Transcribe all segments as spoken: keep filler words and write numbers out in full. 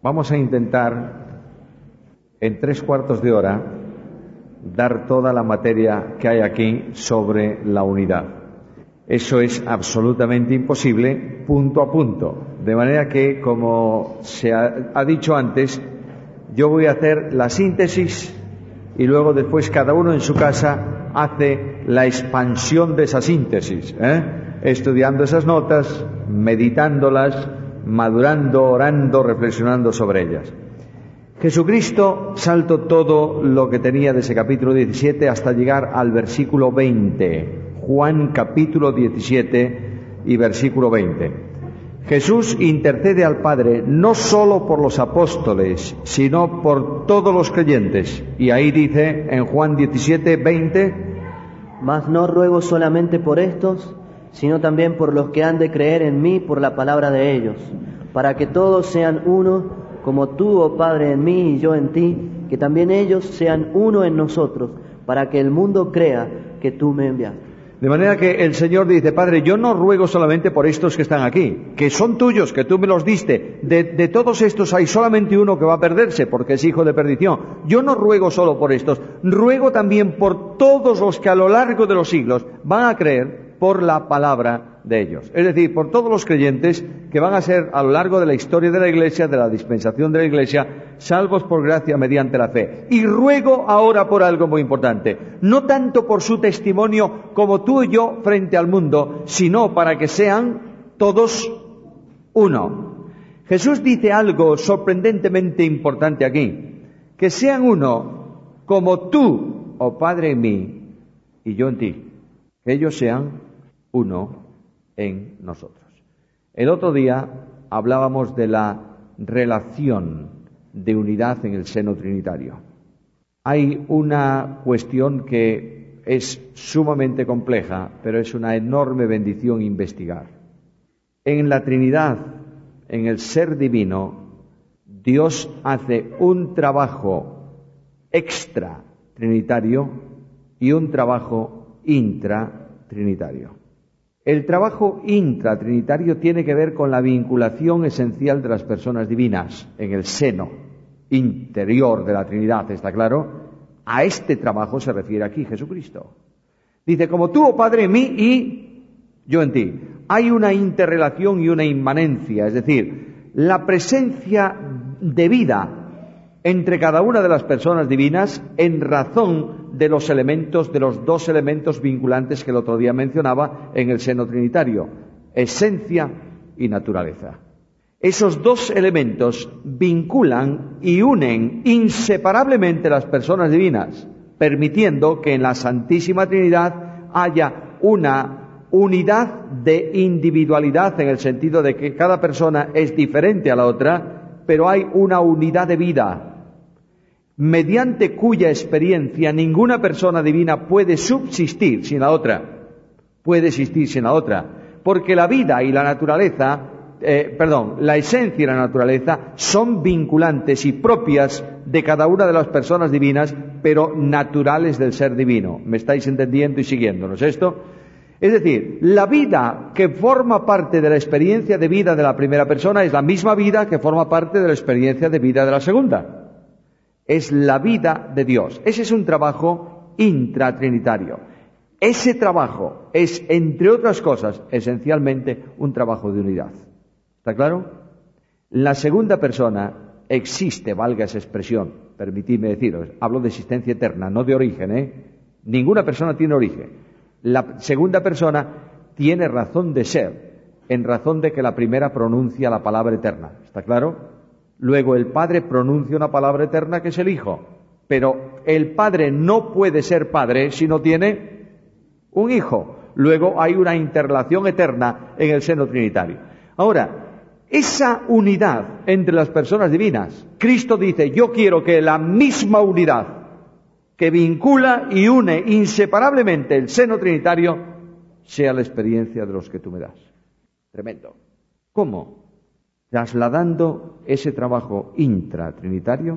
Vamos a intentar, en tres cuartos de hora, dar toda la materia que hay aquí sobre la unidad. Eso es absolutamente imposible, punto a punto. De manera que, como se ha, ha dicho antes, yo voy a hacer la síntesis y luego después cada uno en su casa hace la expansión de esa síntesis, ¿eh? estudiando esas notas, meditándolas, madurando, orando, reflexionando sobre ellas. Jesucristo saltó todo lo que tenía de ese capítulo diecisiete hasta llegar al versículo veinte. Juan capítulo diecisiete y versículo veinte. Jesús intercede al Padre no solo por los apóstoles, sino por todos los creyentes. Y ahí dice en Juan diecisiete, veinte: Mas no ruego solamente por estos, sino también por los que han de creer en mí por la palabra de ellos, para que todos sean uno, como tú, oh Padre, en mí y yo en ti, que también ellos sean uno en nosotros, para que el mundo crea que tú me enviaste. De manera que el Señor dice: Padre, yo no ruego solamente por estos que están aquí, que son tuyos, que tú me los diste. De, de todos estos hay solamente uno que va a perderse, porque es hijo de perdición. Yo no ruego solo por estos, ruego también por todos los que a lo largo de los siglos van a creer por la palabra de ellos. Es decir, por todos los creyentes que van a ser a lo largo de la historia de la Iglesia, de la dispensación de la Iglesia, salvos por gracia mediante la fe. Y ruego ahora por algo muy importante, no tanto por su testimonio como tú y yo frente al mundo, sino para que sean todos uno. Jesús dice algo sorprendentemente importante aquí: que sean uno como tú, oh Padre, en mí y yo en ti. Que ellos sean uno en nosotros. El otro día hablábamos de la relación de unidad en el seno trinitario. Hay una cuestión que es sumamente compleja, pero es una enorme bendición investigar. En la Trinidad, en el ser divino, Dios hace un trabajo extra trinitario y un trabajo intratrinitario. El trabajo intratrinitario tiene que ver con la vinculación esencial de las personas divinas en el seno interior de la Trinidad, ¿está claro? A este trabajo se refiere aquí Jesucristo. Dice: como tú, oh Padre, en mí y yo en ti. Hay una interrelación y una inmanencia, es decir, la presencia de vida entre cada una de las personas divinas en razón de los elementos, de los dos elementos vinculantes que el otro día mencionaba en el seno trinitario: esencia y naturaleza. Esos dos elementos vinculan y unen inseparablemente las personas divinas, permitiendo que en la Santísima Trinidad haya una unidad de individualidad, en el sentido de que cada persona es diferente a la otra, pero hay una unidad de vida, mediante cuya experiencia ninguna persona divina puede subsistir sin la otra, puede existir sin la otra, porque la vida y la naturaleza, eh, perdón, la esencia y la naturaleza son vinculantes y propias de cada una de las personas divinas, pero naturales del ser divino. ¿Me estáis entendiendo y siguiendo? ¿No es esto? Es decir, la vida que forma parte de la experiencia de vida de la primera persona es la misma vida que forma parte de la experiencia de vida de la segunda. Es la vida de Dios. Ese es un trabajo intratrinitario. Ese trabajo es, entre otras cosas, esencialmente un trabajo de unidad. ¿Está claro? La segunda persona existe, valga esa expresión, permitidme deciros, hablo de existencia eterna, no de origen, ¿eh? Ninguna persona tiene origen. La segunda persona tiene razón de ser, en razón de que la primera pronuncia la palabra eterna. ¿Está claro? Luego el Padre pronuncia una palabra eterna que es el Hijo. Pero el Padre no puede ser Padre si no tiene un Hijo. Luego hay una interrelación eterna en el seno trinitario. Ahora, esa unidad entre las personas divinas, Cristo dice: yo quiero que la misma unidad que vincula y une inseparablemente el seno trinitario sea la experiencia de los que tú me das. Tremendo. ¿Cómo? Trasladando ese trabajo intratrinitario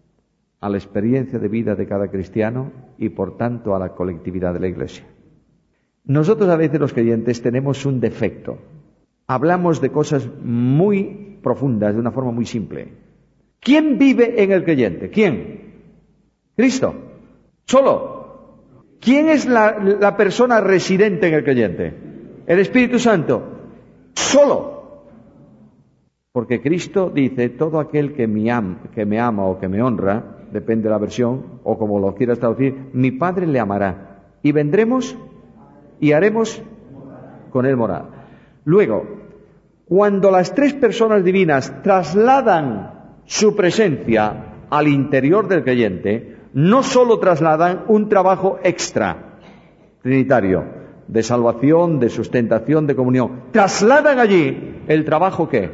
a la experiencia de vida de cada cristiano y por tanto a la colectividad de la Iglesia. Nosotros a veces los creyentes tenemos un defecto. Hablamos de cosas muy profundas de una forma muy simple. ¿Quién vive en el creyente? ¿Quién? Cristo. Solo. ¿Quién es la, la persona residente en el creyente? El Espíritu Santo. Solo. Porque Cristo dice, todo aquel que me, ama, que me ama o que me honra, depende de la versión, o como lo quieras traducir, mi Padre le amará. Y vendremos y haremos con él morada. Luego, cuando las tres personas divinas trasladan su presencia al interior del creyente, no solo trasladan un trabajo extra trinitario, de salvación, de sustentación, de comunión, trasladan allí el trabajo ¿qué?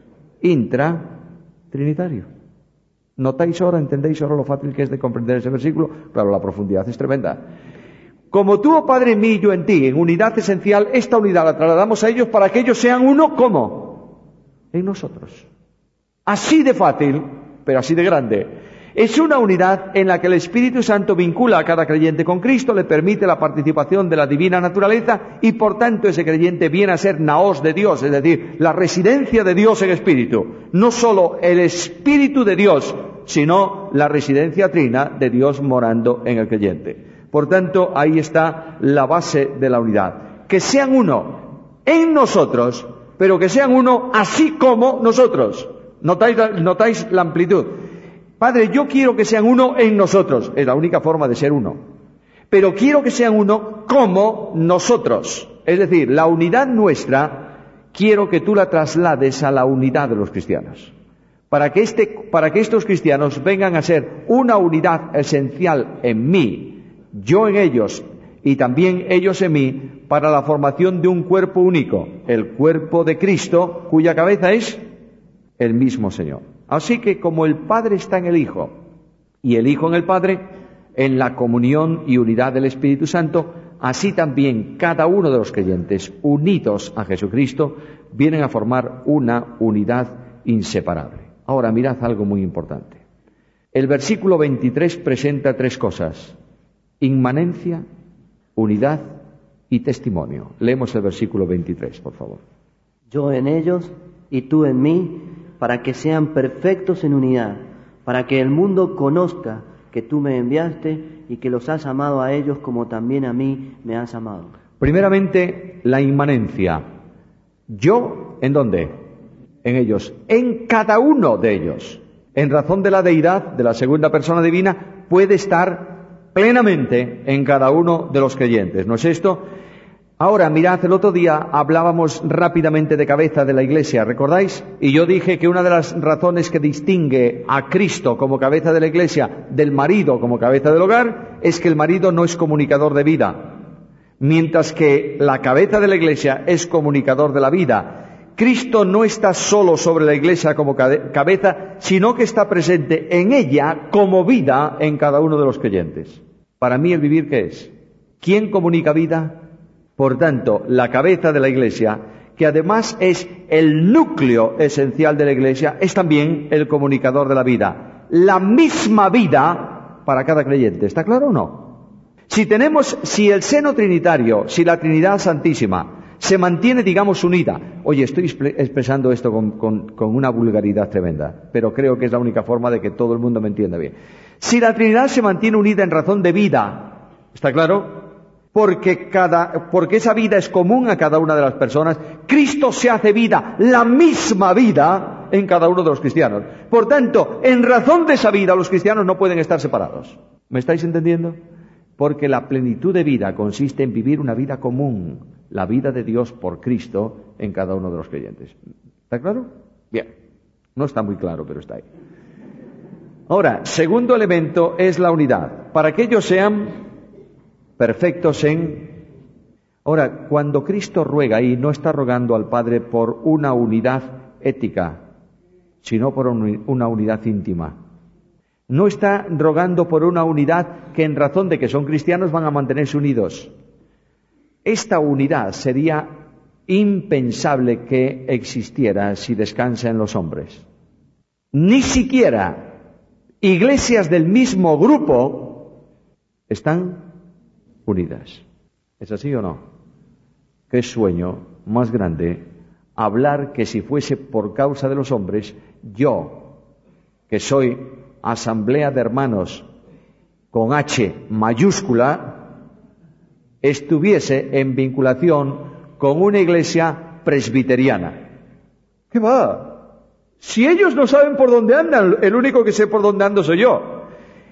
Intratrinitario. ¿Notáis ahora, entendéis ahora lo fácil que es de comprender ese versículo? Claro, la profundidad es tremenda. Como tú, oh Padre, en mí y yo en ti, en unidad esencial, esta unidad la trasladamos a ellos para que ellos sean uno, ¿cómo? En nosotros. Así de fácil, pero así de grande. Es una unidad en la que el Espíritu Santo vincula a cada creyente con Cristo, le permite la participación de la divina naturaleza y por tanto ese creyente viene a ser naos de Dios, es decir, la residencia de Dios en Espíritu. No solo el Espíritu de Dios, sino la residencia trina de Dios morando en el creyente. Por tanto, ahí está la base de la unidad. Que sean uno en nosotros, pero que sean uno así como nosotros. ¿Notáis la, notáis la amplitud? Padre, yo quiero que sean uno en nosotros. Es la única forma de ser uno. Pero quiero que sean uno como nosotros. Es decir, la unidad nuestra, quiero que tú la traslades a la unidad de los cristianos. Para que, este, para que estos cristianos vengan a ser una unidad esencial en mí, yo en ellos y también ellos en mí, para la formación de un cuerpo único, el cuerpo de Cristo, cuya cabeza es el mismo Señor. Así que como el Padre está en el Hijo y el Hijo en el Padre, en la comunión y unidad del Espíritu Santo, así también cada uno de los creyentes unidos a Jesucristo vienen a formar una unidad inseparable. Ahora mirad algo muy importante. El versículo veintitrés presenta tres cosas: inmanencia, unidad y testimonio. Leemos el versículo veintitrés, por favor. Yo en ellos y tú en mí, para que sean perfectos en unidad, para que el mundo conozca que tú me enviaste y que los has amado a ellos como también a mí me has amado. Primeramente, la inmanencia. Yo, ¿en dónde? En ellos, en cada uno de ellos. En razón de la deidad, de la segunda persona divina, puede estar plenamente en cada uno de los creyentes, ¿no es esto? Ahora, mirad, el otro día hablábamos rápidamente de cabeza de la Iglesia, ¿recordáis? Y yo dije que una de las razones que distingue a Cristo como cabeza de la Iglesia del marido como cabeza del hogar es que el marido no es comunicador de vida, mientras que la cabeza de la Iglesia es comunicador de la vida. Cristo no está solo sobre la Iglesia como cabeza, sino que está presente en ella como vida en cada uno de los creyentes. Para mí, ¿el vivir qué es? ¿Quién comunica vida? Por tanto, la cabeza de la Iglesia, que además es el núcleo esencial de la Iglesia, es también el comunicador de la vida. La misma vida para cada creyente. ¿Está claro o no? Si tenemos, si el seno trinitario, si la Trinidad Santísima se mantiene, digamos, unida. Oye, estoy expresando esto con, con, con una vulgaridad tremenda, pero creo que es la única forma de que todo el mundo me entienda bien. Si la Trinidad se mantiene unida en razón de vida, ¿está claro? Porque, cada, porque esa vida es común a cada una de las personas, Cristo se hace vida, la misma vida, en cada uno de los cristianos. Por tanto, en razón de esa vida, los cristianos no pueden estar separados. ¿Me estáis entendiendo? Porque la plenitud de vida consiste en vivir una vida común, la vida de Dios por Cristo en cada uno de los creyentes. ¿Está claro? Bien. No está muy claro, pero está ahí. Ahora, segundo elemento es la unidad. Para que ellos sean perfectos en... Ahora, cuando Cristo ruega ahí, no está rogando al Padre por una unidad ética, sino por una unidad íntima. No está rogando por una unidad que en razón de que son cristianos van a mantenerse unidos. Esta unidad sería impensable que existiera si descansa en los hombres. Ni siquiera iglesias del mismo grupo están unidas. ¿Es así o no? Qué sueño más grande hablar que si fuese por causa de los hombres, yo, que soy Asamblea de Hermanos con H mayúscula, estuviese en vinculación con una iglesia presbiteriana. ¿Qué va? Si ellos no saben por dónde andan, el único que sé por dónde ando soy yo.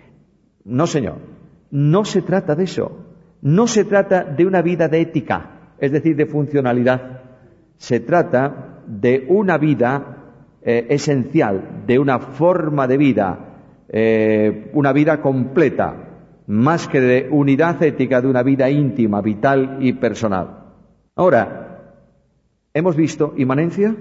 No, señor, no se trata de eso. No se trata de una vida de ética, es decir, de funcionalidad. Se trata de una vida eh, esencial, de una forma de vida, eh, una vida completa, más que de unidad ética, de una vida íntima, vital y personal. Ahora, hemos visto inmanencia,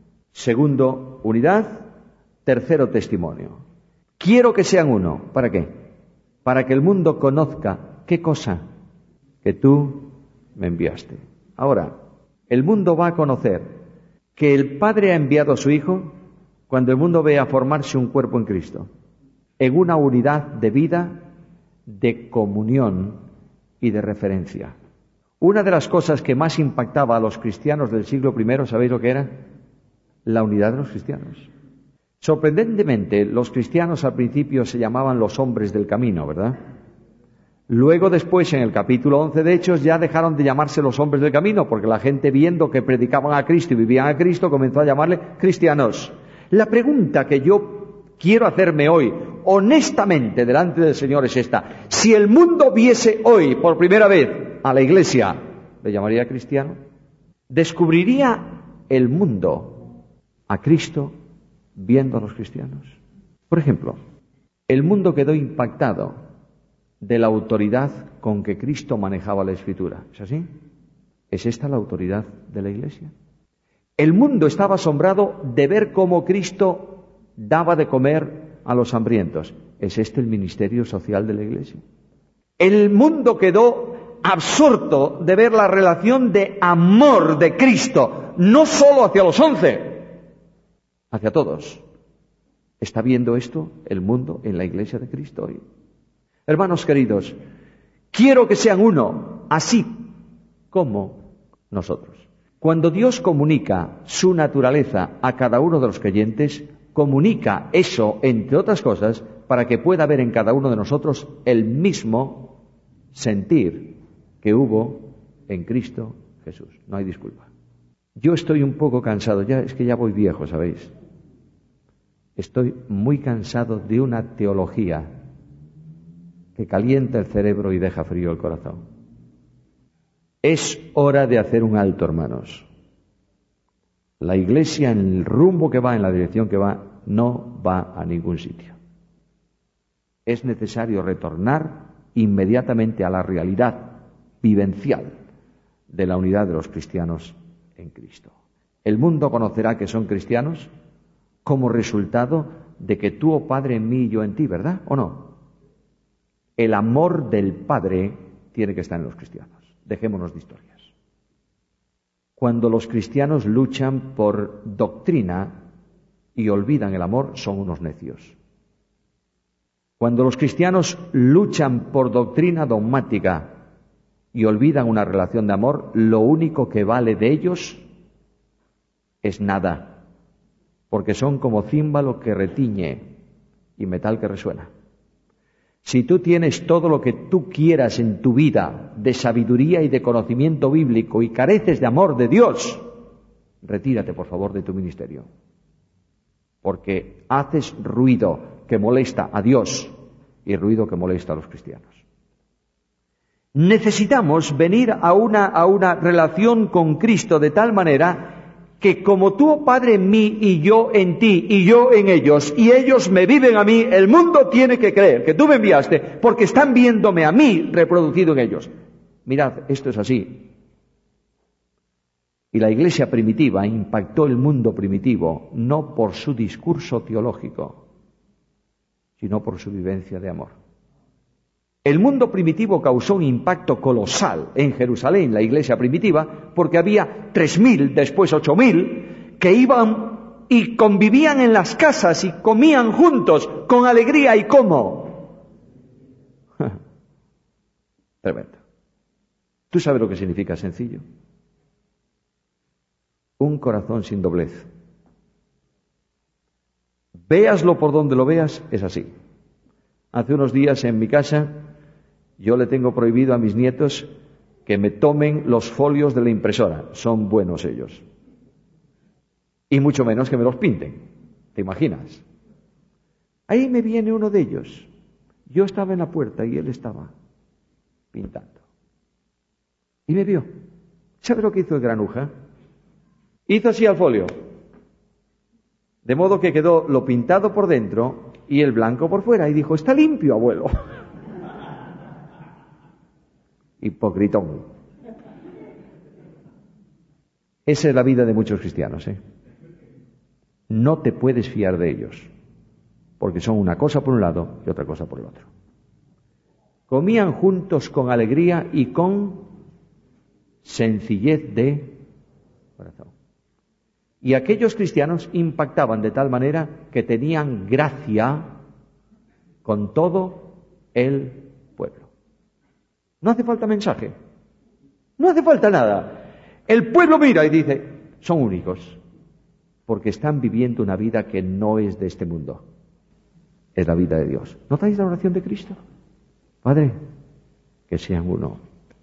segundo, unidad, tercero, testimonio. Quiero que sean uno. ¿Para qué? Para que el mundo conozca, ¿qué cosa? Que tú me enviaste. Ahora, el mundo va a conocer que el Padre ha enviado a su Hijo cuando el mundo vea formarse un cuerpo en Cristo, en una unidad de vida, de comunión y de referencia. Una de las cosas que más impactaba a los cristianos del siglo primero, ¿sabéis lo que era? La unidad de los cristianos. Sorprendentemente, los cristianos al principio se llamaban los hombres del camino, ¿verdad? Luego después, en el capítulo once de Hechos, ya dejaron de llamarse los hombres del camino, porque la gente, viendo que predicaban a Cristo y vivían a Cristo, comenzó a llamarle cristianos. La pregunta que yo quiero hacerme hoy, honestamente, delante del Señor es esta. Si el mundo viese hoy, por primera vez, a la Iglesia, ¿le llamaría cristiano? ¿Descubriría el mundo a Cristo viendo a los cristianos? Por ejemplo, el mundo quedó impactado de la autoridad con que Cristo manejaba la Escritura. ¿Es así? ¿Es esta la autoridad de la Iglesia? El mundo estaba asombrado de ver cómo Cristo daba de comer a los hambrientos. ¿Es este el ministerio social de la Iglesia? El mundo quedó absorto de ver la relación de amor de Cristo, no solo hacia los once, hacia todos. ¿Está viendo esto el mundo en la Iglesia de Cristo hoy? Hermanos queridos, quiero que sean uno, así como nosotros. Cuando Dios comunica su naturaleza a cada uno de los creyentes, comunica eso, entre otras cosas, para que pueda haber en cada uno de nosotros el mismo sentir que hubo en Cristo Jesús. No hay disculpa. Yo estoy un poco cansado, ya es que ya voy viejo, ¿sabéis? Estoy muy cansado de una teología que calienta el cerebro y deja frío el corazón. Es hora de hacer un alto, hermanos. La Iglesia, en el rumbo que va, en la dirección que va, no va a ningún sitio. Es necesario retornar inmediatamente a la realidad vivencial de la unidad de los cristianos en Cristo. El mundo conocerá que son cristianos como resultado de que tú, oh Padre, en mí y yo en ti, ¿verdad? ¿O no? El amor del Padre tiene que estar en los cristianos. Dejémonos de historias. Cuando los cristianos luchan por doctrina y olvidan el amor, son unos necios. Cuando los cristianos luchan por doctrina dogmática y olvidan una relación de amor, lo único que vale de ellos es nada, porque son como címbalo que retiñe y metal que resuena. Si tú tienes todo lo que tú quieras en tu vida de sabiduría y de conocimiento bíblico y careces de amor de Dios, retírate, por favor, de tu ministerio. Porque haces ruido que molesta a Dios y ruido que molesta a los cristianos. Necesitamos venir a una, a una relación con Cristo de tal manera que como tú, oh Padre, en mí y yo en ti y yo en ellos y ellos me viven a mí, el mundo tiene que creer que tú me enviaste porque están viéndome a mí reproducido en ellos. Mirad, esto es así. Y la Iglesia primitiva impactó el mundo primitivo no por su discurso teológico, sino por su vivencia de amor. El mundo primitivo causó un impacto colosal en Jerusalén, la iglesia primitiva, porque había tres mil, después ocho mil, que iban y convivían en las casas y comían juntos con alegría y cómo. Tremendo. ¿Tú sabes lo que significa sencillo? Un corazón sin doblez. Véaslo por donde lo veas, es así. Hace unos días en mi casa, yo le tengo prohibido a mis nietos que me tomen los folios de la impresora. Son buenos ellos. Y mucho menos que me los pinten. ¿Te imaginas? Ahí me viene uno de ellos. Yo estaba en la puerta y él estaba pintando. Y me vio. ¿Sabe lo que hizo el granuja? Hizo así al folio. De modo que quedó lo pintado por dentro y el blanco por fuera. Y dijo, está limpio, abuelo. Hipocritón. Esa es la vida de muchos cristianos, ¿eh? No te puedes fiar de ellos, porque son una cosa por un lado y otra cosa por el otro. Comían juntos con alegría y con sencillez de corazón. Y aquellos cristianos impactaban de tal manera que tenían gracia con todo el pueblo. No hace falta mensaje, no hace falta nada. El pueblo mira y dice, son únicos, porque están viviendo una vida que no es de este mundo, es la vida de Dios. ¿Notáis la oración de Cristo? Padre, que sean uno.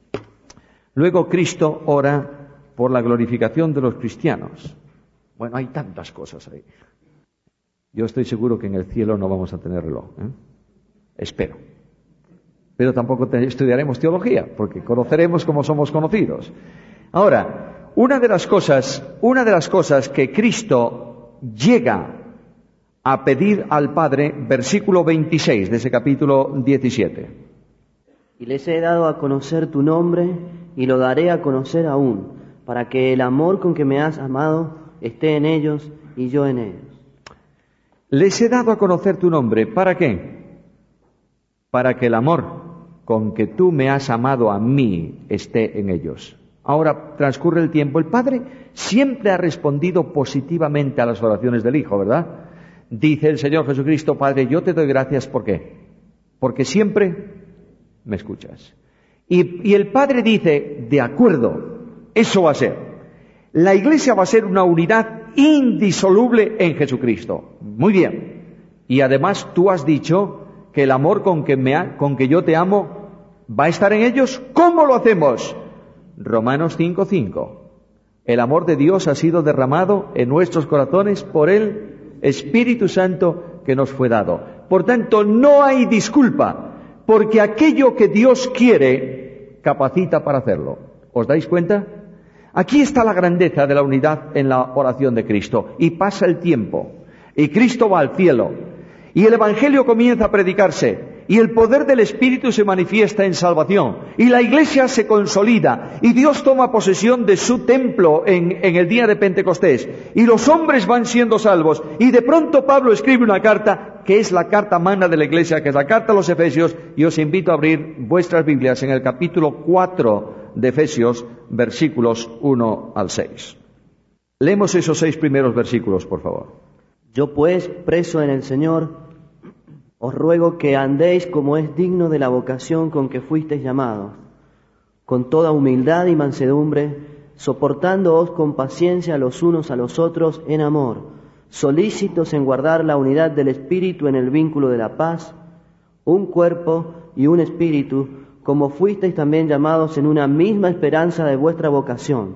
Luego Cristo ora por la glorificación de los cristianos. Bueno, hay tantas cosas ahí. Yo estoy seguro que en el cielo no vamos a tener reloj, ¿eh? Espero. Pero tampoco te- estudiaremos teología, porque conoceremos como somos conocidos. Ahora, una de las cosas, una de las cosas que Cristo llega a pedir al Padre, versículo veintiséis de ese capítulo diecisiete. Y les he dado a conocer tu nombre y lo daré a conocer aún, para que el amor con que me has amado esté en ellos y yo en ellos. Les he dado a conocer tu nombre. ¿Para qué? Para que el amor con que tú me has amado a mí esté en ellos. Ahora transcurre el tiempo. El Padre siempre ha respondido positivamente a las oraciones del Hijo, ¿verdad? Dice el Señor Jesucristo, Padre, yo te doy gracias, ¿por qué? Porque siempre me escuchas. Y, y el Padre dice, de acuerdo, eso va a ser. La Iglesia va a ser una unidad indisoluble en Jesucristo. Muy bien. Y además tú has dicho que el amor con que, me ha, con que yo te amo va a estar en ellos. ¿Cómo lo hacemos? Romanos cinco cinco. El amor de Dios ha sido derramado en nuestros corazones por el Espíritu Santo que nos fue dado. Por tanto, no hay disculpa, porque aquello que Dios quiere capacita para hacerlo. ¿Os dais cuenta? Aquí está la grandeza de la unidad en la oración de Cristo. Y pasa el tiempo, y Cristo va al cielo, y el Evangelio comienza a predicarse, y el poder del Espíritu se manifiesta en salvación, y la Iglesia se consolida, y Dios toma posesión de su templo en, en el día de Pentecostés, y los hombres van siendo salvos, y de pronto Pablo escribe una carta, que es la carta magna de la Iglesia, que es la carta a los Efesios, y os invito a abrir vuestras Biblias en el capítulo cuatro de Efesios, versículos uno al seis. Leemos esos seis primeros versículos, por favor. Yo pues, preso en el Señor, os ruego que andéis como es digno de la vocación con que fuisteis llamados, con toda humildad y mansedumbre, soportándoos con paciencia los unos a los otros en amor, solícitos en guardar la unidad del Espíritu en el vínculo de la paz, un cuerpo y un espíritu, como fuisteis también llamados en una misma esperanza de vuestra vocación,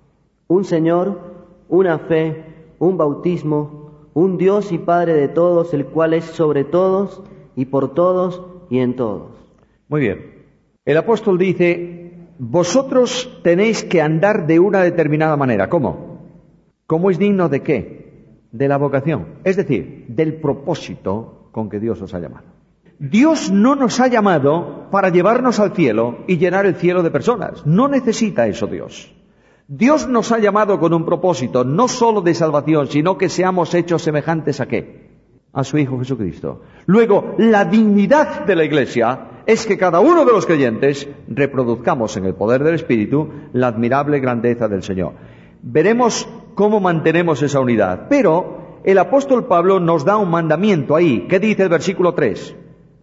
un Señor, una fe, un bautismo, un Dios y Padre de todos, el cual es sobre todos y por todos y en todos. Muy bien. El apóstol dice, vosotros tenéis que andar de una determinada manera. ¿Cómo? ¿Cómo es digno de qué? De la vocación. Es decir, del propósito con que Dios os ha llamado. Dios no nos ha llamado para llevarnos al cielo y llenar el cielo de personas. No necesita eso Dios. Dios nos ha llamado con un propósito, no solo de salvación, sino que seamos hechos semejantes a ¿qué? A su Hijo Jesucristo. Luego, la dignidad de la Iglesia es que cada uno de los creyentes reproduzcamos en el poder del Espíritu la admirable grandeza del Señor. Veremos cómo mantenemos esa unidad. Pero el apóstol Pablo nos da un mandamiento ahí. ¿Qué dice el versículo tres?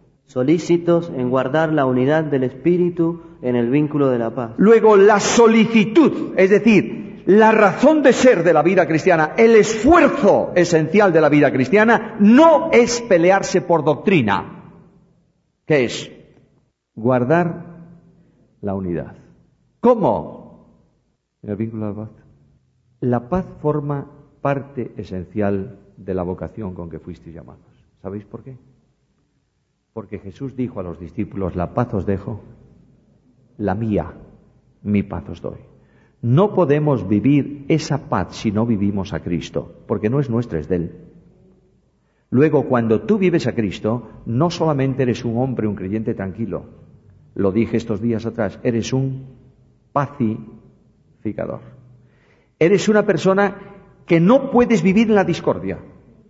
Solícitos en guardar la unidad del Espíritu en el vínculo de la paz. Luego, la solicitud, es decir, la razón de ser de la vida cristiana, el esfuerzo esencial de la vida cristiana, no es pelearse por doctrina. ¿Qué es? Guardar la unidad. ¿Cómo? En el vínculo de la paz. La paz forma parte esencial de la vocación con que fuisteis llamados. ¿Sabéis por qué? Porque Jesús dijo a los discípulos, la paz os dejo, la mía, mi paz os doy. No podemos vivir esa paz si no vivimos a Cristo, porque no es nuestra, es de Él. Luego, cuando tú vives a Cristo, no solamente eres un hombre, un creyente tranquilo, lo dije estos días atrás, eres un pacificador. Eres una persona que no puedes vivir en la discordia.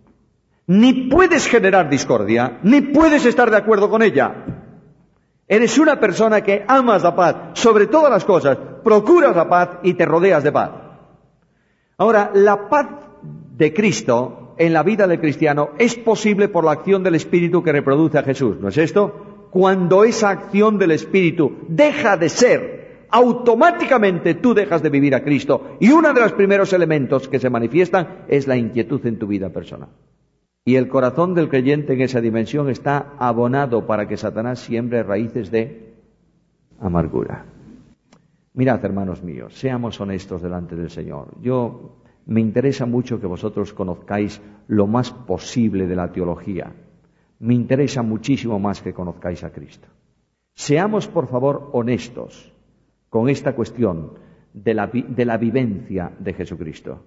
Ni puedes generar discordia, ni puedes estar de acuerdo con ella. Eres una persona que amas la paz, sobre todas las cosas, procuras la paz y te rodeas de paz. Ahora, la paz de Cristo en la vida del cristiano es posible por la acción del Espíritu que reproduce a Jesús, ¿no es esto? Cuando esa acción del Espíritu deja de ser, automáticamente tú dejas de vivir a Cristo, y uno de los primeros elementos que se manifiestan es la inquietud en tu vida personal. Y el corazón del creyente en esa dimensión está abonado para que Satanás siembre raíces de amargura. Mirad, hermanos míos, seamos honestos delante del Señor. Yo me interesa mucho que vosotros conozcáis lo más posible de la teología. Me interesa muchísimo más que conozcáis a Cristo. Seamos, por favor, honestos con esta cuestión de la, vi- de la vivencia de Jesucristo.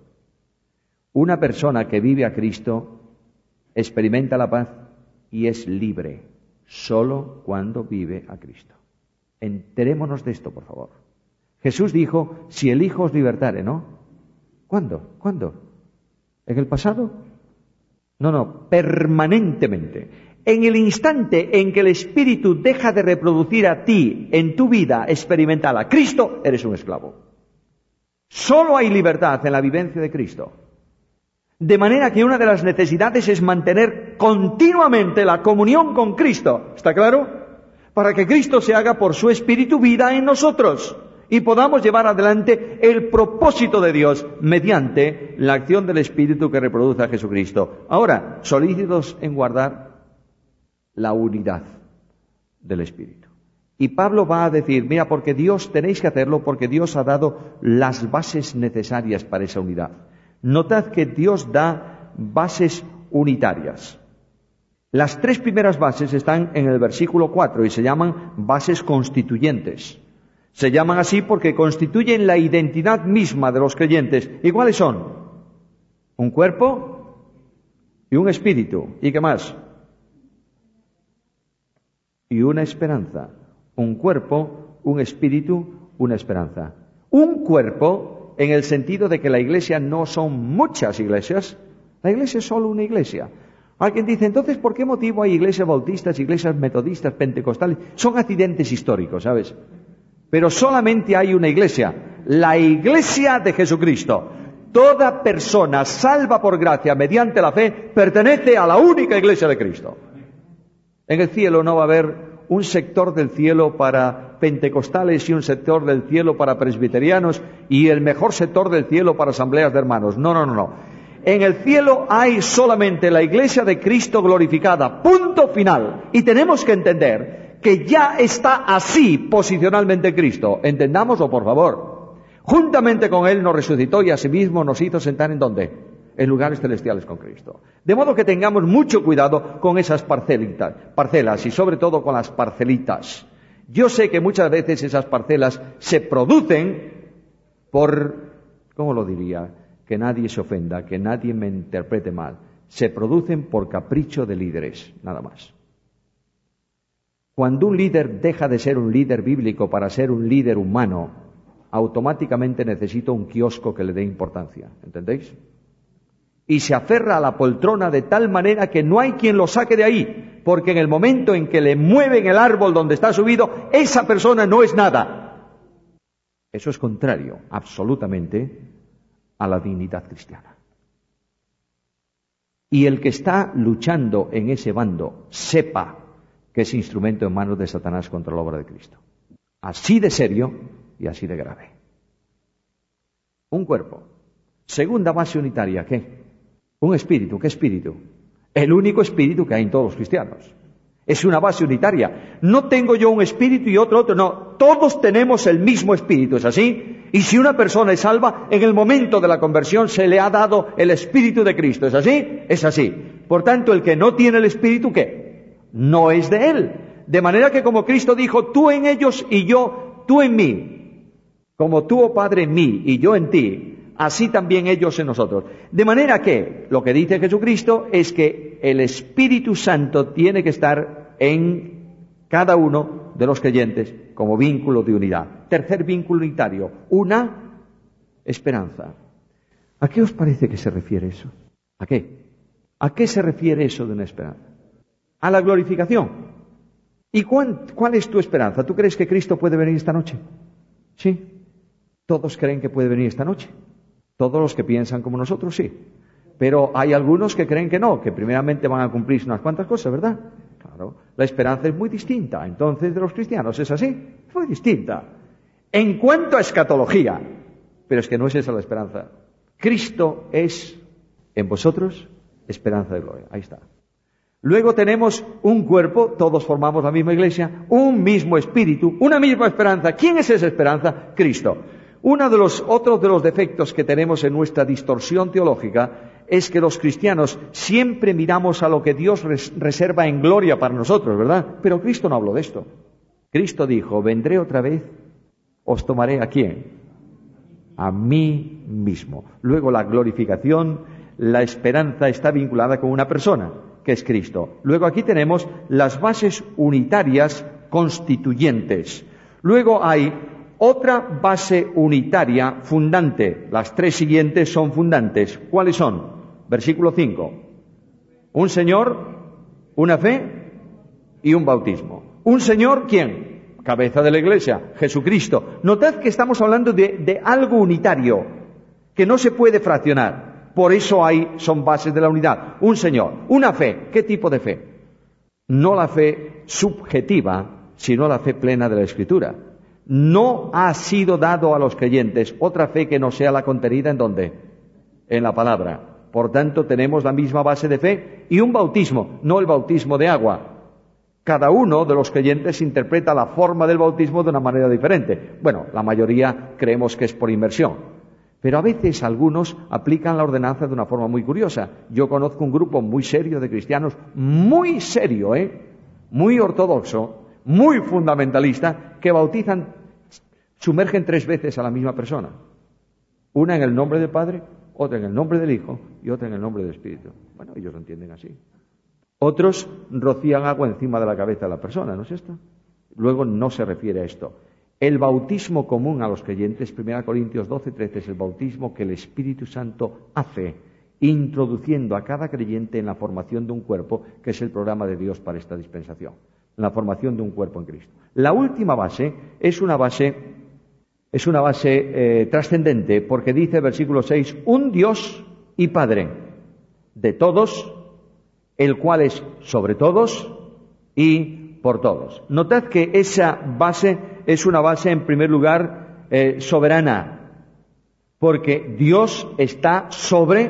Una persona que vive a Cristo experimenta la paz y es libre, solo cuando vive a Cristo. Enterémonos de esto, por favor. Jesús dijo, si el Hijo os libertare, ¿no? ¿Cuándo? ¿Cuándo? ¿En el pasado? No, no, permanentemente. En el instante en que el Espíritu deja de reproducir a ti en tu vida experimental a Cristo, eres un esclavo. Solo hay libertad en la vivencia de Cristo. De manera que una de las necesidades es mantener continuamente la comunión con Cristo. ¿Está claro? Para que Cristo se haga por su Espíritu vida en nosotros y podamos llevar adelante el propósito de Dios mediante la acción del Espíritu que reproduce a Jesucristo. Ahora, solícitos en guardar la unidad del Espíritu. Y Pablo va a decir, mira, porque Dios, tenéis que hacerlo porque Dios ha dado las bases necesarias para esa unidad. Notad que Dios da bases unitarias. Las tres primeras bases están en el versículo cuatro y se llaman bases constituyentes. Se llaman así porque constituyen la identidad misma de los creyentes. ¿Y cuáles son? Un cuerpo y un espíritu. ¿Y qué más? Y una esperanza. Un cuerpo, un espíritu, una esperanza. Un cuerpo en el sentido de que la iglesia no son muchas iglesias, la iglesia es solo una iglesia. Alguien dice, entonces, ¿por qué motivo hay iglesias bautistas, iglesias metodistas, pentecostales? Son accidentes históricos, ¿sabes? Pero solamente hay una iglesia, la iglesia de Jesucristo. Toda persona salva por gracia mediante la fe pertenece a la única iglesia de Cristo. En el cielo no va a haber un sector del cielo para pentecostales y un sector del cielo para presbiterianos y el mejor sector del cielo para asambleas de hermanos. No, no, no, no. En el cielo hay solamente la iglesia de Cristo glorificada. Punto final. Y tenemos que entender que ya está así posicionalmente Cristo. Entendámoslo, por favor. Juntamente con Él nos resucitó y asimismo nos hizo sentar ¿en dónde? En lugares celestiales con Cristo. De modo que tengamos mucho cuidado con esas parcelitas, parcelas y sobre todo con las parcelitas. Yo sé que muchas veces esas parcelas se producen por, ¿cómo lo diría? Que nadie se ofenda, que nadie me interprete mal. Se producen por capricho de líderes, nada más. Cuando un líder deja de ser un líder bíblico para ser un líder humano, automáticamente necesita un kiosco que le dé importancia. ¿Entendéis? Y se aferra a la poltrona de tal manera que no hay quien lo saque de ahí, porque en el momento en que le mueven el árbol donde está subido, esa persona no es nada. Eso es contrario, absolutamente, a la dignidad cristiana. Y el que está luchando en ese bando, sepa que es instrumento en manos de Satanás contra la obra de Cristo. Así de serio y así de grave. Un cuerpo. Segunda base unitaria, ¿qué? Un espíritu. ¿Qué espíritu? El único espíritu que hay en todos los cristianos. Es una base unitaria. No tengo yo un espíritu y otro otro, no. Todos tenemos el mismo espíritu, ¿es así? Y si una persona es salva, en el momento de la conversión se le ha dado el espíritu de Cristo, ¿es así? Es así. Por tanto, el que no tiene el espíritu, ¿qué? No es de él. De manera que como Cristo dijo, tú en ellos y yo, tú en mí. Como tú, oh Padre, en mí y yo en ti, así también ellos en nosotros. De manera que, lo que dice Jesucristo es que el Espíritu Santo tiene que estar en cada uno de los creyentes como vínculo de unidad. Tercer vínculo unitario, una esperanza. ¿A qué os parece que se refiere eso? ¿A qué? ¿A qué se refiere eso de una esperanza? A la glorificación. ¿Y cuál, cuál es tu esperanza? ¿Tú crees que Cristo puede venir esta noche? Sí. ¿Todos creen que puede venir esta noche? Todos los que piensan como nosotros, sí. Pero hay algunos que creen que no, que primeramente van a cumplirse unas cuantas cosas, ¿verdad? Claro, la esperanza es muy distinta, entonces, de los cristianos, ¿es así? Muy distinta. En cuanto a escatología, pero es que no es esa la esperanza. Cristo es, en vosotros, esperanza de gloria. Ahí está. Luego tenemos un cuerpo, todos formamos la misma iglesia, un mismo espíritu, una misma esperanza. ¿Quién es esa esperanza? Cristo. Uno de los otros de los defectos que tenemos en nuestra distorsión teológica es que los cristianos siempre miramos a lo que Dios res- reserva en gloria para nosotros, ¿verdad? Pero Cristo no habló de esto. Cristo dijo, vendré otra vez, os tomaré ¿a quién? A mí mismo. Luego la glorificación, la esperanza está vinculada con una persona, que es Cristo. Luego aquí tenemos las bases unitarias constituyentes. Luego hay otra base unitaria fundante. Las tres siguientes son fundantes. ¿Cuáles son? Versículo cinco. Un Señor, una fe y un bautismo. ¿Un Señor quién? Cabeza de la Iglesia, Jesucristo. Notad que estamos hablando de, de algo unitario, que no se puede fraccionar. Por eso hay, son bases de la unidad. Un Señor, una fe. ¿Qué tipo de fe? No la fe subjetiva, sino la fe plena de la Escritura. No ha sido dado a los creyentes otra fe que no sea la contenida en ¿dónde? En la palabra. Por tanto, tenemos la misma base de fe y un bautismo, no el bautismo de agua. Cada uno de los creyentes interpreta la forma del bautismo de una manera diferente. Bueno, la mayoría creemos que es por inmersión. Pero a veces algunos aplican la ordenanza de una forma muy curiosa. Yo conozco un grupo muy serio de cristianos, muy serio, ¿eh? Muy ortodoxo, muy fundamentalista, que bautizan, sumergen tres veces a la misma persona. Una en el nombre del Padre, otra en el nombre del Hijo y otra en el nombre del Espíritu. Bueno, ellos lo entienden así. Otros rocían agua encima de la cabeza de la persona, ¿no es esto? Luego no se refiere a esto. El bautismo común a los creyentes, primera Corintios doce, trece, es el bautismo que el Espíritu Santo hace, introduciendo a cada creyente en la formación de un cuerpo, que es el programa de Dios para esta dispensación. La formación de un cuerpo en Cristo. La última base es una base, es una base eh, trascendente, porque dice versículo seis, un Dios y Padre de todos, el cual es sobre todos y por todos. Notad que esa base es una base, en primer lugar, eh, soberana, porque Dios está sobre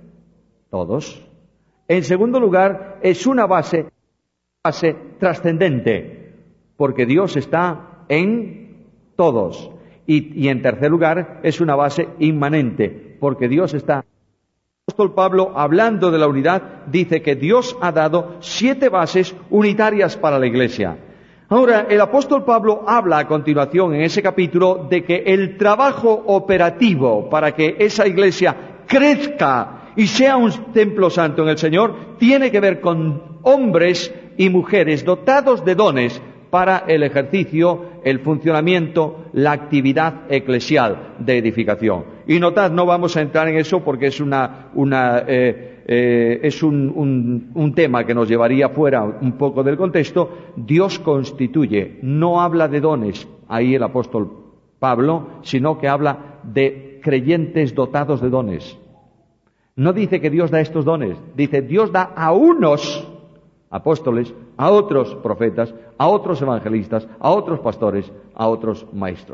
todos. En segundo lugar, es una base base trascendente, porque Dios está en todos. Y, y en tercer lugar, es una base inmanente, porque Dios está. El apóstol Pablo, hablando de la unidad, dice que Dios ha dado siete bases unitarias para la Iglesia. Ahora, el apóstol Pablo habla a continuación en ese capítulo de que el trabajo operativo para que esa Iglesia crezca y sea un templo santo en el Señor, tiene que ver con hombres y mujeres dotados de dones para el ejercicio, el funcionamiento, la actividad eclesial de edificación. Y notad, no vamos a entrar en eso porque es una, una eh, eh, es un, un, un tema que nos llevaría fuera un poco del contexto. Dios constituye, no habla de dones ahí el apóstol Pablo, sino que habla de creyentes dotados de dones. No dice que Dios da estos dones, dice Dios da a unos apóstoles, a otros profetas, a otros evangelistas, a otros pastores, a otros maestros.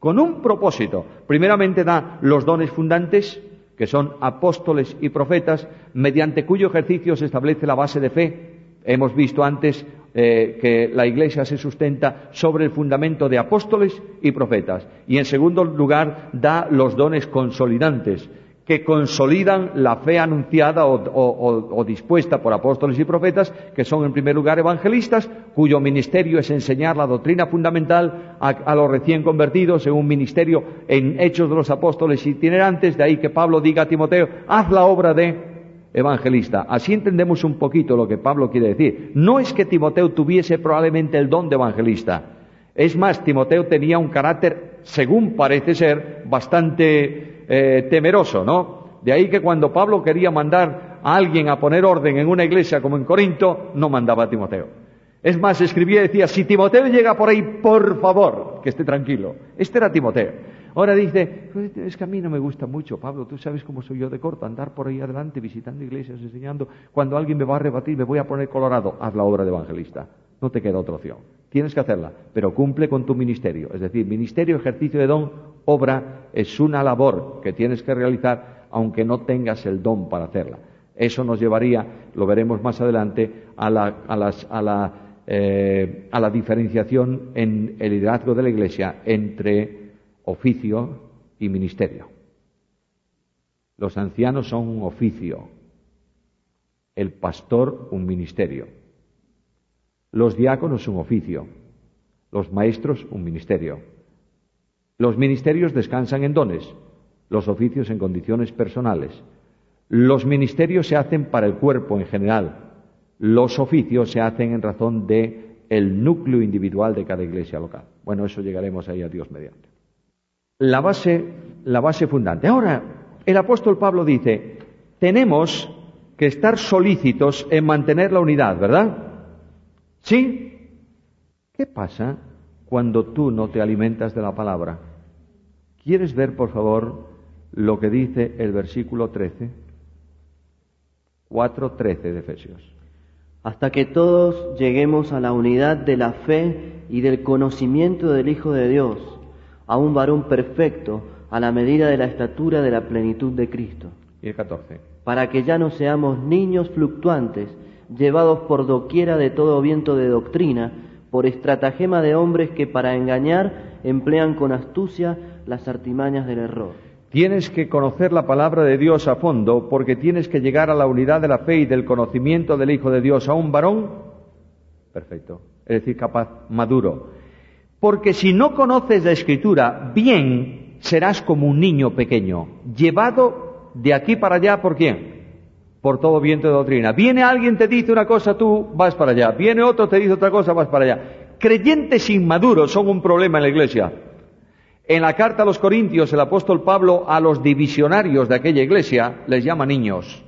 con un propósito. Primeramente da los dones fundantes, que son apóstoles y profetas, mediante cuyo ejercicio se establece la base de fe. Hemos visto antes eh, que la Iglesia se sustenta sobre el fundamento de apóstoles y profetas. Y en segundo lugar, da los dones consolidantes, que consolidan la fe anunciada o, o, o dispuesta por apóstoles y profetas, que son en primer lugar evangelistas, cuyo ministerio es enseñar la doctrina fundamental a, a los recién convertidos, en un ministerio en Hechos de los Apóstoles itinerantes. De ahí que Pablo diga a Timoteo, haz la obra de evangelista. Así entendemos un poquito lo que Pablo quiere decir. No es que Timoteo tuviese probablemente el don de evangelista. Es más, Timoteo tenía un carácter, según parece ser, bastante Eh, temeroso, ¿no? De ahí que cuando Pablo quería mandar a alguien a poner orden en una iglesia como en Corinto, no mandaba a Timoteo. Es más, escribía y decía, si Timoteo llega por ahí, por favor, que esté tranquilo. Este era Timoteo. Ahora dice, es que a mí no me gusta mucho, Pablo, tú sabes cómo soy yo de corto, andar por ahí adelante, visitando iglesias, enseñando. Cuando alguien me va a rebatir, me voy a poner colorado. Haz la obra de evangelista. No te queda otra opción. Tienes que hacerla, pero cumple con tu ministerio. Es decir, ministerio, ejercicio de don, obra, es una labor que tienes que realizar, aunque no tengas el don para hacerla. Eso nos llevaría, lo veremos más adelante, a la, a las, a la, eh, a la diferenciación en el liderazgo de la Iglesia entre oficio y ministerio. Los ancianos son un oficio, el pastor un ministerio, los diáconos un oficio, los maestros un ministerio. Los ministerios descansan en dones, los oficios en condiciones personales. Los ministerios se hacen para el cuerpo en general, los oficios se hacen en razón de el núcleo individual de cada iglesia local. Bueno, eso llegaremos ahí a Dios mediante. La base, la base fundante. Ahora, el apóstol Pablo dice, tenemos que estar solícitos en mantener la unidad, ¿verdad? ¿Sí? ¿Qué pasa cuando tú no te alimentas de la palabra? ¿Quieres ver, por favor, lo que dice el versículo trece? cuatro trece de Efesios. Hasta que todos lleguemos a la unidad de la fe y del conocimiento del Hijo de Dios, a un varón perfecto, a la medida de la estatura de la plenitud de Cristo. Y el catorce. Para que ya no seamos niños fluctuantes, llevados por doquiera de todo viento de doctrina, por estratagema de hombres que para engañar emplean con astucia las artimañas del error. Tienes que conocer la palabra de Dios a fondo, porque tienes que llegar a la unidad de la fe y del conocimiento del Hijo de Dios, a un varón perfecto, es decir, capaz, maduro. Porque si no conoces la Escritura bien, serás como un niño pequeño, llevado de aquí para allá, ¿por quién? Por todo viento de doctrina. Viene alguien, te dice una cosa, tú vas para allá. Viene otro, te dice otra cosa, vas para allá. Creyentes inmaduros son un problema en la iglesia. En la carta a los Corintios, el apóstol Pablo a los divisionarios de aquella iglesia les llama niños.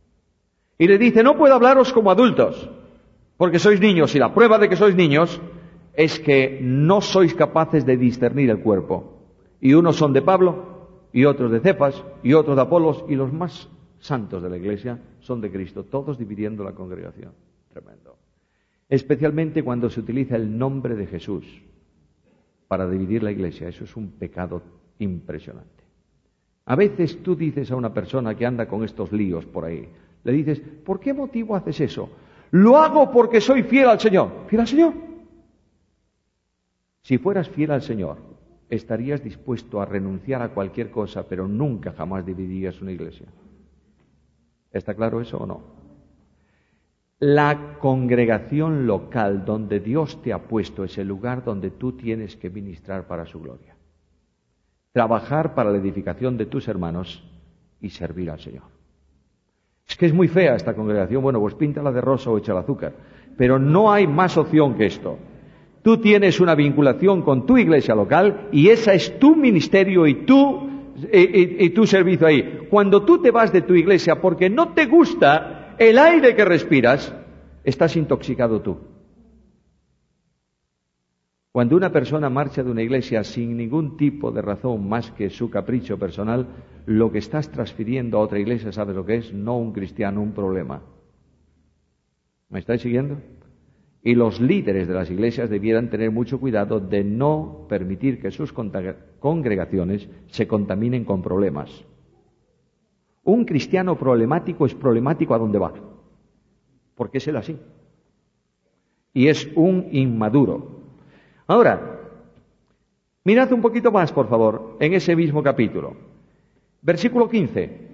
Y les dice, no puedo hablaros como adultos, porque sois niños. Y la prueba de que sois niños es que no sois capaces de discernir el cuerpo. Y unos son de Pablo, y otros de Cefas, y otros de Apolos, y los más santos de la iglesia son de Cristo, todos dividiendo la congregación. Tremendo. Especialmente cuando se utiliza el nombre de Jesús para dividir la iglesia. Eso es un pecado impresionante. A veces tú dices a una persona que anda con estos líos por ahí, le dices, ¿por qué motivo haces eso? Lo hago porque soy fiel al Señor. ¿Fiel al Señor? Si fueras fiel al Señor, estarías dispuesto a renunciar a cualquier cosa, pero nunca jamás dividirías una iglesia. ¿Está claro eso o no? La congregación local donde Dios te ha puesto es el lugar donde tú tienes que ministrar para su gloria. Trabajar para la edificación de tus hermanos y servir al Señor. Es que es muy fea esta congregación. Bueno, pues píntala de rosa o échale azúcar. Pero no hay más opción que esto. Tú tienes una vinculación con tu iglesia local y esa es tu ministerio y tu, y, y, y tu servicio ahí. Cuando tú te vas de tu iglesia porque no te gusta el aire que respiras, estás intoxicado tú. Cuando una persona marcha de una iglesia sin ningún tipo de razón más que su capricho personal, lo que estás transfiriendo a otra iglesia, ¿sabes lo que es? No un cristiano, un problema. ¿Me estáis siguiendo? Y los líderes de las iglesias debieran tener mucho cuidado de no permitir que sus congregaciones se contaminen con problemas. Un cristiano problemático es problemático a donde va, porque es él así. Y es un inmaduro. Ahora, mirad un poquito más, por favor, en ese mismo capítulo. Versículo quince.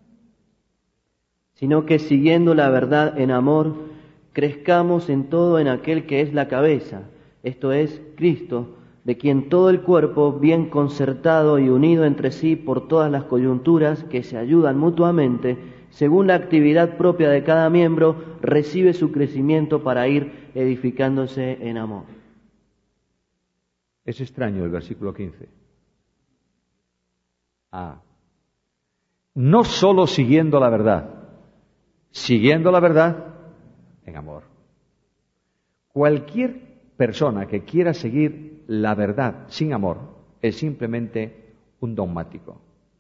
Sino que siguiendo la verdad en amor, crezcamos en todo en aquel que es la cabeza, esto es, Cristo, de quien todo el cuerpo, bien concertado y unido entre sí por todas las coyunturas que se ayudan mutuamente, según la actividad propia de cada miembro, recibe su crecimiento para ir edificándose en amor. Es extraño el versículo quince. Ah. No solo siguiendo la verdad, siguiendo la verdad en amor. Cualquier persona que quiera seguir la verdad sin amor es simplemente un dogmático.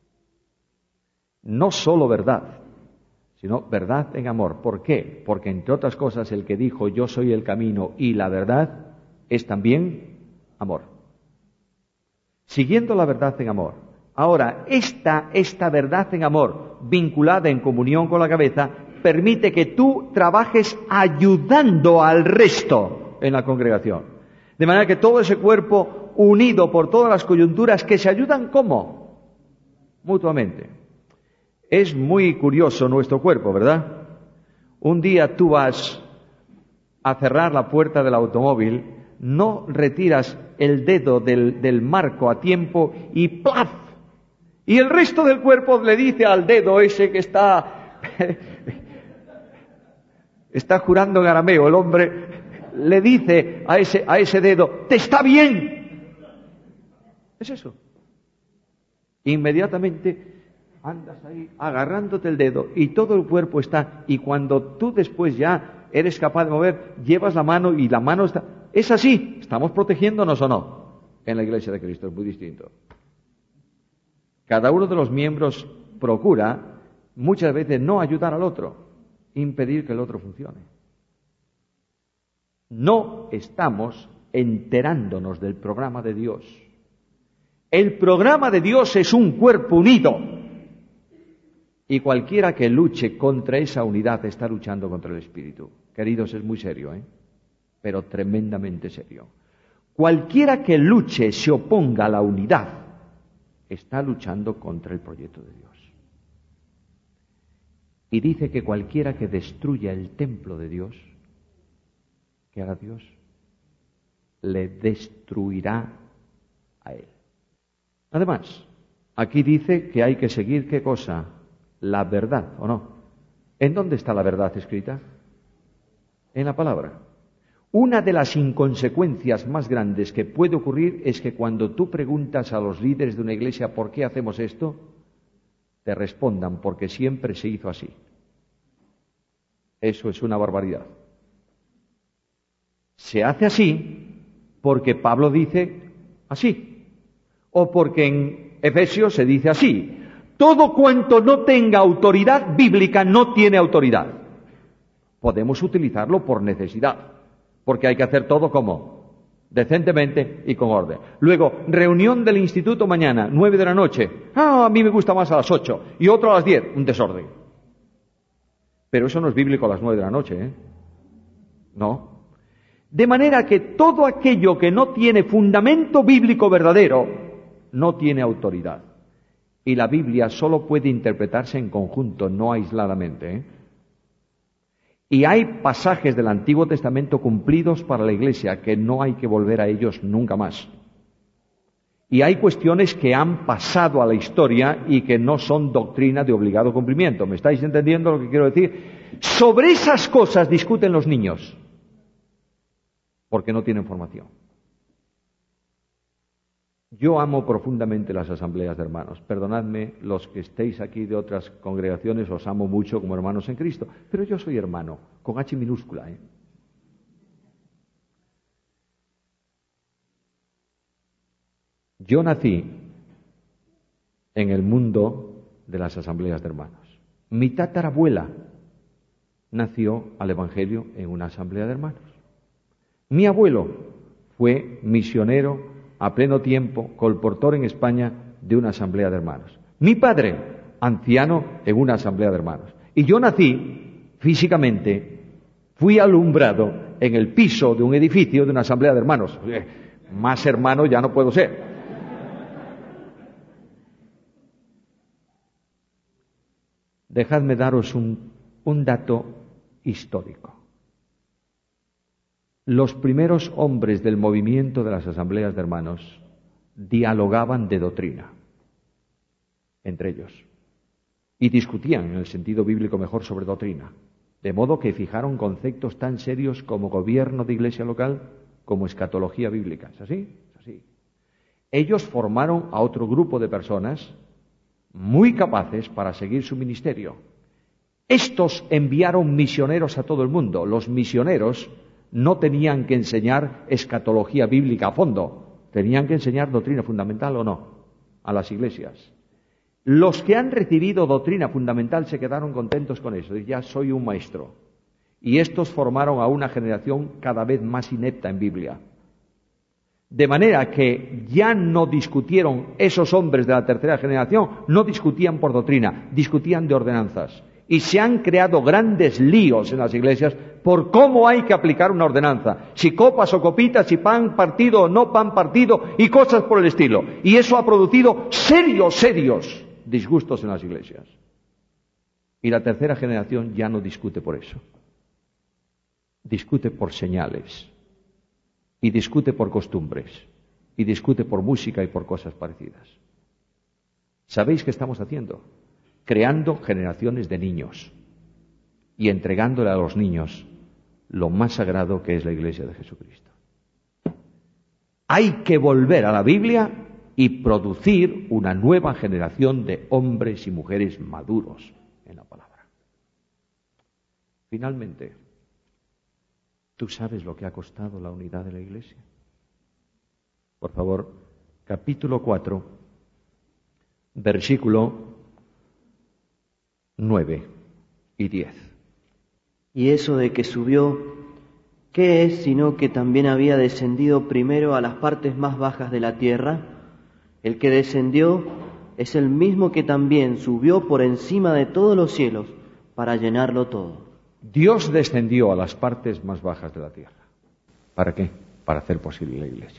No solo verdad, sino verdad en amor. ¿Por qué? Porque entre otras cosas el que dijo yo soy el camino y la verdad es también amor. Siguiendo la verdad en amor. Ahora, esta, esta verdad en amor, vinculada en comunión con la cabeza, permite que tú trabajes ayudando al resto en la congregación. De manera que todo ese cuerpo unido por todas las coyunturas que se ayudan, ¿cómo? Mutuamente. Es muy curioso nuestro cuerpo, ¿verdad? Un día tú vas a cerrar la puerta del automóvil, no retiras el dedo del, del marco a tiempo y ¡plaf! Y el resto del cuerpo le dice al dedo ese que está está jurando en arameo, el hombre le dice a ese, a ese dedo, ¡te está bien! Es eso. Inmediatamente andas ahí agarrándote el dedo y todo el cuerpo está, y cuando tú después ya eres capaz de mover, llevas la mano y la mano está... Es así, ¿estamos protegiéndonos o no? En la Iglesia de Cristo es muy distinto. Cada uno de los miembros procura muchas veces no ayudar al otro, impedir que el otro funcione. No estamos enterándonos del programa de Dios. El programa de Dios es un cuerpo unido. Y cualquiera que luche contra esa unidad está luchando contra el Espíritu. Queridos, es muy serio, ¿eh? Pero tremendamente serio. Cualquiera que luche, se oponga a la unidad, está luchando contra el proyecto de Dios. Y dice que cualquiera que destruya el templo de Dios, que haga Dios, le destruirá a él. Además, aquí dice que hay que seguir, ¿qué cosa? La verdad, ¿o no? ¿En dónde está la verdad escrita? En la palabra. Una de las inconsecuencias más grandes que puede ocurrir es que cuando tú preguntas a los líderes de una iglesia ¿por qué hacemos esto?, te respondan porque siempre se hizo así. Eso es una barbaridad. Se hace así porque Pablo dice así, o porque en Efesios se dice así. Todo cuanto no tenga autoridad bíblica no tiene autoridad. Podemos utilizarlo por necesidad, porque hay que hacer todo como decentemente y con orden. Luego, reunión del instituto mañana, nueve de la noche. Ah, a mí me gusta más a las ocho. Y otro a las diez, un desorden. Pero eso no es bíblico a las nueve de la noche, ¿eh? No. De manera que todo aquello que no tiene fundamento bíblico verdadero, no tiene autoridad. Y la Biblia solo puede interpretarse en conjunto, no aisladamente, ¿eh? Y hay pasajes del Antiguo Testamento cumplidos para la Iglesia que no hay que volver a ellos nunca más. Y hay cuestiones que han pasado a la historia y que no son doctrina de obligado cumplimiento. ¿Me estáis entendiendo lo que quiero decir? Sobre esas cosas discuten los niños, porque no tienen formación. Yo amo profundamente las asambleas de hermanos. Perdonadme los que estéis aquí de otras congregaciones, os amo mucho como hermanos en Cristo. Pero yo soy hermano, con H minúscula, ¿eh? Yo nací en el mundo de las asambleas de hermanos. Mi tatarabuela nació al Evangelio en una asamblea de hermanos. Mi abuelo fue misionero a pleno tiempo, colportor en España de una asamblea de hermanos. Mi padre, anciano en una asamblea de hermanos. Y yo nací físicamente, fui alumbrado en el piso de un edificio de una asamblea de hermanos. Más hermano ya no puedo ser. Dejadme daros un, un dato histórico. Los primeros hombres del movimiento de las asambleas de hermanos dialogaban de doctrina entre ellos y discutían en el sentido bíblico mejor sobre doctrina, de modo que fijaron conceptos tan serios como gobierno de iglesia local como escatología bíblica. ¿Es así? ¿Es así? Ellos formaron a otro grupo de personas muy capaces para seguir su ministerio. Estos enviaron misioneros a todo el mundo. Los misioneros no tenían que enseñar escatología bíblica a fondo, tenían que enseñar doctrina fundamental o no a las iglesias. Los que han recibido doctrina fundamental se quedaron contentos con eso, ya soy un maestro. Y estos formaron a una generación cada vez más inepta en Biblia. De manera que ya no discutieron, esos hombres de la tercera generación, no discutían por doctrina, discutían de ordenanzas. Y se han creado grandes líos en las iglesias por cómo hay que aplicar una ordenanza. Si copas o copitas, si pan partido o no pan partido y cosas por el estilo. Y eso ha producido serios, serios disgustos en las iglesias. Y la tercera generación ya no discute por eso. Discute por señales. Y discute por costumbres. Y discute por música y por cosas parecidas. ¿Sabéis qué estamos haciendo? Creando generaciones de niños y entregándole a los niños lo más sagrado que es la Iglesia de Jesucristo. Hay que volver a la Biblia y producir una nueva generación de hombres y mujeres maduros en la palabra. Finalmente, ¿tú sabes lo que ha costado la unidad de la Iglesia? Por favor, capítulo cuatro, versículo nueve y diez. Y eso de que subió, ¿qué es sino que también había descendido primero a las partes más bajas de la tierra? El que descendió es el mismo que también subió por encima de todos los cielos para llenarlo todo. Dios descendió a las partes más bajas de la tierra. ¿Para qué? Para hacer posible la Iglesia.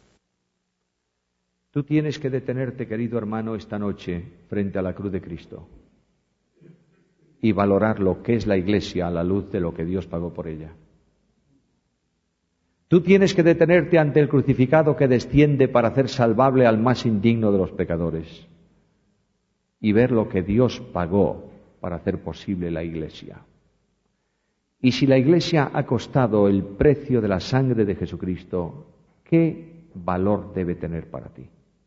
Tú tienes que detenerte, querido hermano, esta noche frente a la cruz de Cristo y valorar lo que es la Iglesia a la luz de lo que Dios pagó por ella. Tú tienes que detenerte ante el crucificado que desciende para hacer salvable al más indigno de los pecadores y ver lo que Dios pagó para hacer posible la Iglesia. Y si la Iglesia ha costado el precio de la sangre de Jesucristo, ¿qué valor debe tener para ti?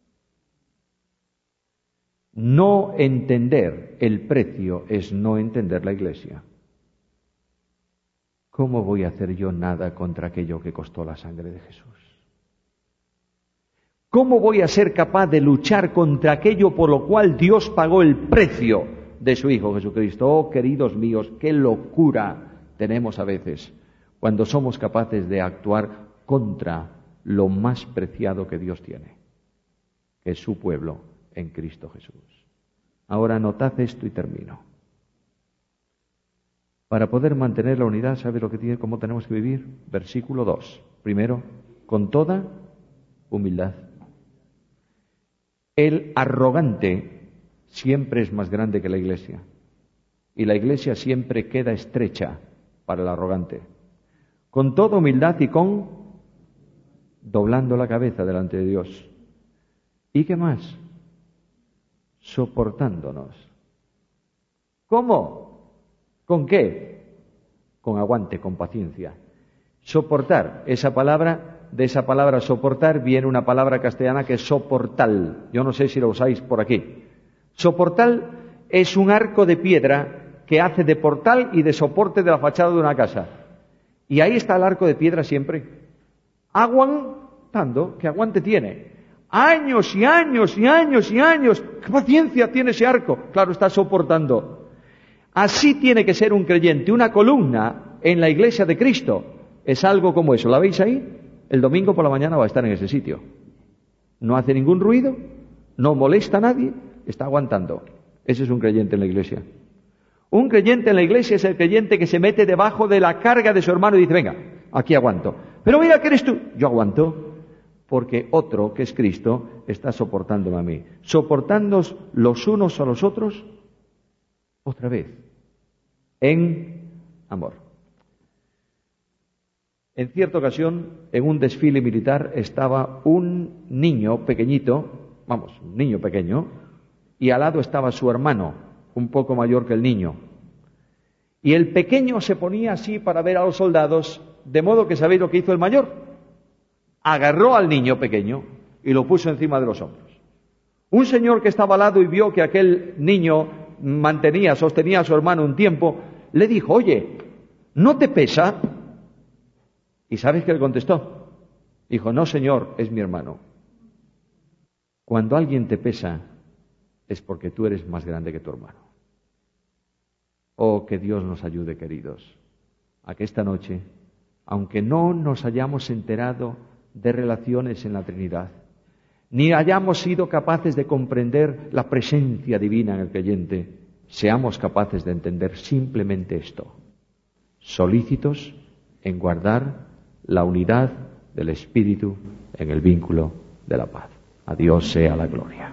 No entender el precio es no entender la Iglesia. ¿Cómo voy a hacer yo nada contra aquello que costó la sangre de Jesús? ¿Cómo voy a ser capaz de luchar contra aquello por lo cual Dios pagó el precio de su Hijo Jesucristo? Oh, queridos míos, qué locura tenemos a veces cuando somos capaces de actuar contra lo más preciado que Dios tiene, que es su pueblo en Cristo Jesús. Ahora notad esto y termino. Para poder mantener la unidad, ¿sabe lo que tiene, cómo tenemos que vivir? Versículo dos. Primero, con toda humildad. El arrogante siempre es más grande que la Iglesia. Y la Iglesia siempre queda estrecha para el arrogante. Con toda humildad y con doblando la cabeza delante de Dios. ¿Y qué más? Soportándonos. ¿Cómo? ¿Con qué? Con aguante, con paciencia. Soportar, esa palabra, de esa palabra soportar viene una palabra castellana que es soportal. Yo no sé si lo usáis por aquí. Soportal es un arco de piedra que hace de portal y de soporte de la fachada de una casa. Y ahí está el arco de piedra siempre. Aguantando, ¿qué aguante tiene? Años y años y años y años. ¿Qué paciencia tiene ese arco? Claro, está soportando. Así tiene que ser un creyente. Una columna en la iglesia de Cristo es algo como eso. ¿La veis ahí? El domingo por la mañana va a estar en ese sitio. no hace ningún ruido, no molesta a nadie, está aguantando. Ese es un creyente en la iglesia. Un creyente en la iglesia es el creyente que se mete debajo de la carga de su hermano y dice, venga, aquí aguanto. Pero mira que eres tú. Yo aguanto porque otro, que es Cristo, está soportándome a mí. Soportándonos los unos a los otros, otra vez, en amor. En cierta ocasión, en un desfile militar, estaba un niño pequeñito, vamos, un niño pequeño, y al lado estaba su hermano, un poco mayor que el niño. Y el pequeño se ponía así para ver a los soldados, de modo que sabéis lo que hizo el mayor. Agarró al niño pequeño y lo puso encima de los hombros. Un señor que estaba al lado y vio que aquel niño mantenía, sostenía a su hermano un tiempo, le dijo, oye, ¿no te pesa? ¿Y sabes qué le contestó? Dijo, no señor, es mi hermano. Cuando alguien te pesa, es porque tú eres más grande que tu hermano. Oh, que Dios nos ayude, queridos, a que esta noche, aunque no nos hayamos enterado de relaciones en la Trinidad, ni hayamos sido capaces de comprender la presencia divina en el creyente, seamos capaces de entender simplemente esto: solícitos en guardar la unidad del Espíritu en el vínculo de la paz. A Dios sea la gloria.